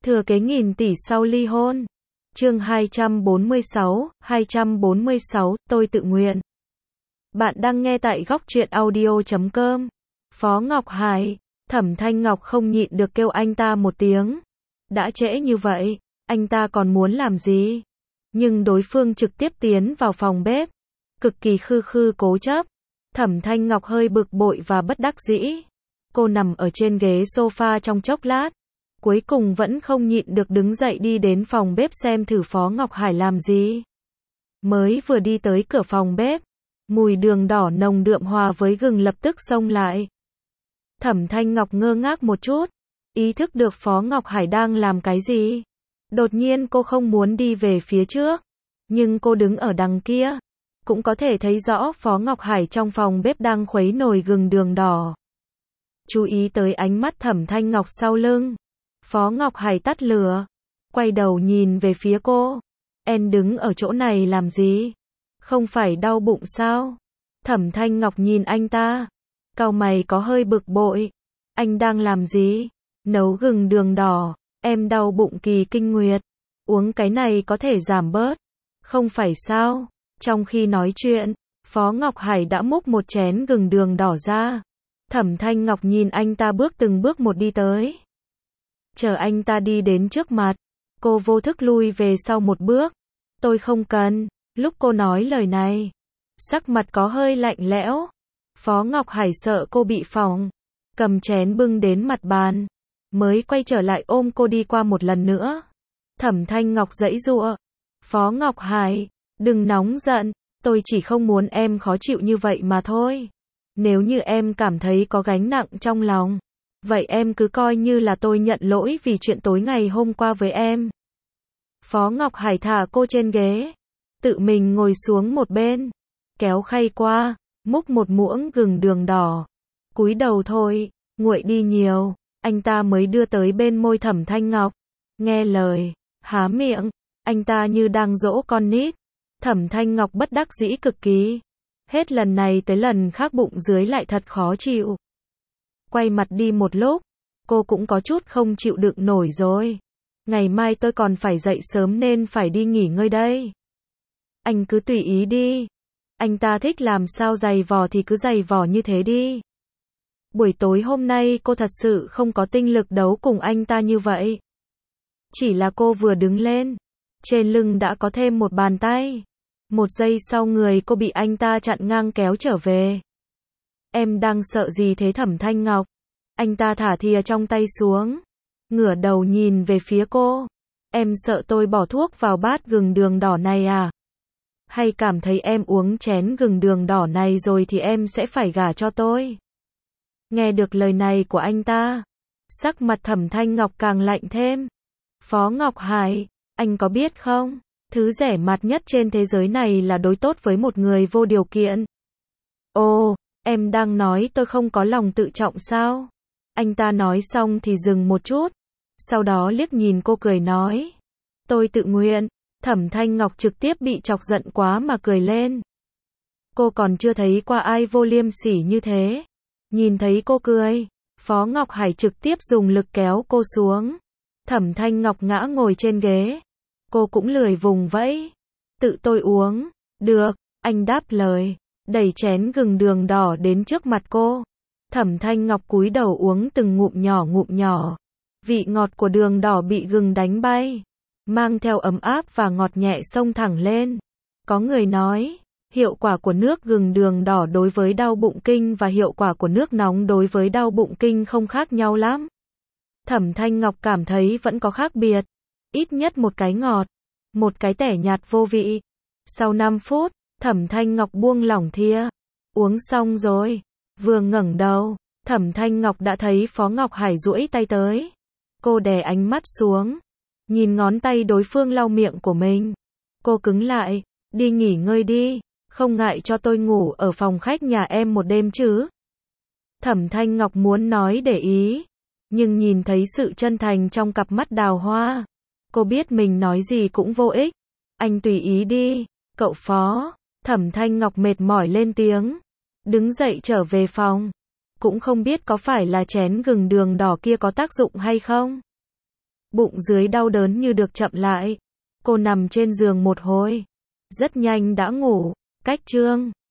Thừa kế nghìn tỷ sau ly hôn. Chương 246, tôi tự nguyện. Bạn đang nghe tại góc truyện audio.com. Phó Ngọc Hải, Thẩm Thanh Ngọc không nhịn được kêu anh ta một tiếng. Đã trễ như vậy, anh ta còn muốn làm gì? Nhưng đối phương trực tiếp tiến vào phòng bếp, cực kỳ khư cố chấp. Thẩm Thanh Ngọc hơi bực bội và bất đắc dĩ. Cô nằm ở trên ghế sofa trong chốc lát, cuối cùng vẫn không nhịn được đứng dậy đi đến phòng bếp xem thử Phó Ngọc Hải làm gì. Mới vừa đi tới cửa phòng bếp, mùi đường đỏ nồng đượm hòa với gừng lập tức xông lại. Thẩm Thanh Ngọc ngơ ngác một chút, ý thức được Phó Ngọc Hải đang làm cái gì. Đột nhiên cô không muốn đi về phía trước, nhưng cô đứng ở đằng kia, cũng có thể thấy rõ Phó Ngọc Hải trong phòng bếp đang khuấy nồi gừng đường đỏ. Chú ý tới ánh mắt Thẩm Thanh Ngọc sau lưng, Phó Ngọc Hải tắt lửa, quay đầu nhìn về phía cô. Em đứng ở chỗ này làm gì? Không phải đau bụng sao? Thẩm Thanh Ngọc nhìn anh ta, cau mày có hơi bực bội. Anh đang làm gì? Nấu gừng đường đỏ. Em đau bụng kỳ kinh nguyệt, uống cái này có thể giảm bớt, không phải sao? Trong khi nói chuyện, Phó Ngọc Hải đã múc một chén gừng đường đỏ ra. Thẩm Thanh Ngọc nhìn anh ta bước từng bước một đi tới. Chờ anh ta đi đến trước mặt, cô vô thức lui về sau một bước. Tôi không cần. Lúc cô nói lời này, sắc mặt có hơi lạnh lẽo. Phó Ngọc Hải sợ cô bị phỏng, cầm chén bưng đến mặt bàn, mới quay trở lại ôm cô đi qua một lần nữa. Thẩm Thanh Ngọc giãy giụa. Phó Ngọc Hải, đừng nóng giận, tôi chỉ không muốn em khó chịu như vậy mà thôi. Nếu như em cảm thấy có gánh nặng trong lòng, vậy em cứ coi như là tôi nhận lỗi vì chuyện tối ngày hôm qua với em. Phó Ngọc Hải thả cô trên ghế, tự mình ngồi xuống một bên, kéo khay qua, múc một muỗng gừng đường đỏ. Cúi đầu thôi, nguội đi nhiều. Anh ta mới đưa tới bên môi Thẩm Thanh Ngọc. Nghe lời, há miệng, anh ta như đang dỗ con nít. Thẩm Thanh Ngọc bất đắc dĩ cực kỳ. Hết lần này tới lần khác bụng dưới lại thật khó chịu. Quay mặt đi một lúc, cô cũng có chút không chịu đựng nổi rồi. Ngày mai tôi còn phải dậy sớm nên phải đi nghỉ ngơi đây. Anh cứ tùy ý đi. Anh ta thích làm sao giày vò thì cứ giày vò như thế đi. Buổi tối hôm nay cô thật sự không có tinh lực đấu cùng anh ta như vậy. Chỉ là cô vừa đứng lên, trên lưng đã có thêm một bàn tay. Một giây sau người cô bị anh ta chặn ngang kéo trở về. Em đang sợ gì thế Thẩm Thanh Ngọc? Anh ta thả thìa trong tay xuống, ngửa đầu nhìn về phía cô. Em sợ tôi bỏ thuốc vào bát gừng đường đỏ này à? Hay cảm thấy em uống chén gừng đường đỏ này rồi thì em sẽ phải gả cho tôi? Nghe được lời này của anh ta, sắc mặt Thẩm Thanh Ngọc càng lạnh thêm. Phó Ngọc Hải, anh có biết không, thứ rẻ mạt nhất trên thế giới này là đối tốt với một người vô điều kiện. Ồ, em đang nói tôi không có lòng tự trọng sao? Anh ta nói xong thì dừng một chút, sau đó liếc nhìn cô cười nói. Tôi tự nguyện. Thẩm Thanh Ngọc trực tiếp bị chọc giận quá mà cười lên. Cô còn chưa thấy qua ai vô liêm sỉ như thế. Nhìn thấy cô cười, Phó Ngọc Hải trực tiếp dùng lực kéo cô xuống. Thẩm Thanh Ngọc ngã ngồi trên ghế. Cô cũng lười vùng vẫy. Tự tôi uống. Được, anh đáp lời, đẩy chén gừng đường đỏ đến trước mặt cô. Thẩm Thanh Ngọc cúi đầu uống từng ngụm nhỏ. Vị ngọt của đường đỏ bị gừng đánh bay, mang theo ấm áp và ngọt nhẹ xông thẳng lên. Có người nói, hiệu quả của nước gừng đường đỏ đối với đau bụng kinh và hiệu quả của nước nóng đối với đau bụng kinh không khác nhau lắm. Thẩm Thanh Ngọc cảm thấy vẫn có khác biệt. Ít nhất một cái ngọt, một cái tẻ nhạt vô vị. Sau 5 phút, Thẩm Thanh Ngọc buông lỏng thìa. Uống xong rồi. Vừa ngẩng đầu, Thẩm Thanh Ngọc đã thấy Phó Ngọc Hải duỗi tay tới. Cô đè ánh mắt xuống, nhìn ngón tay đối phương lau miệng của mình. Cô cứng lại. Đi nghỉ ngơi đi. Không ngại cho tôi ngủ ở phòng khách nhà em một đêm chứ? Thẩm Thanh Ngọc muốn nói để ý, nhưng nhìn thấy sự chân thành trong cặp mắt đào hoa, cô biết mình nói gì cũng vô ích. Anh tùy ý đi, cậu Phó. Thẩm Thanh Ngọc mệt mỏi lên tiếng, đứng dậy trở về phòng. Cũng không biết có phải là chén gừng đường đỏ kia có tác dụng hay không. Bụng dưới đau đớn như được chậm lại. Cô nằm trên giường một hồi. Rất nhanh đã ngủ. Cách chương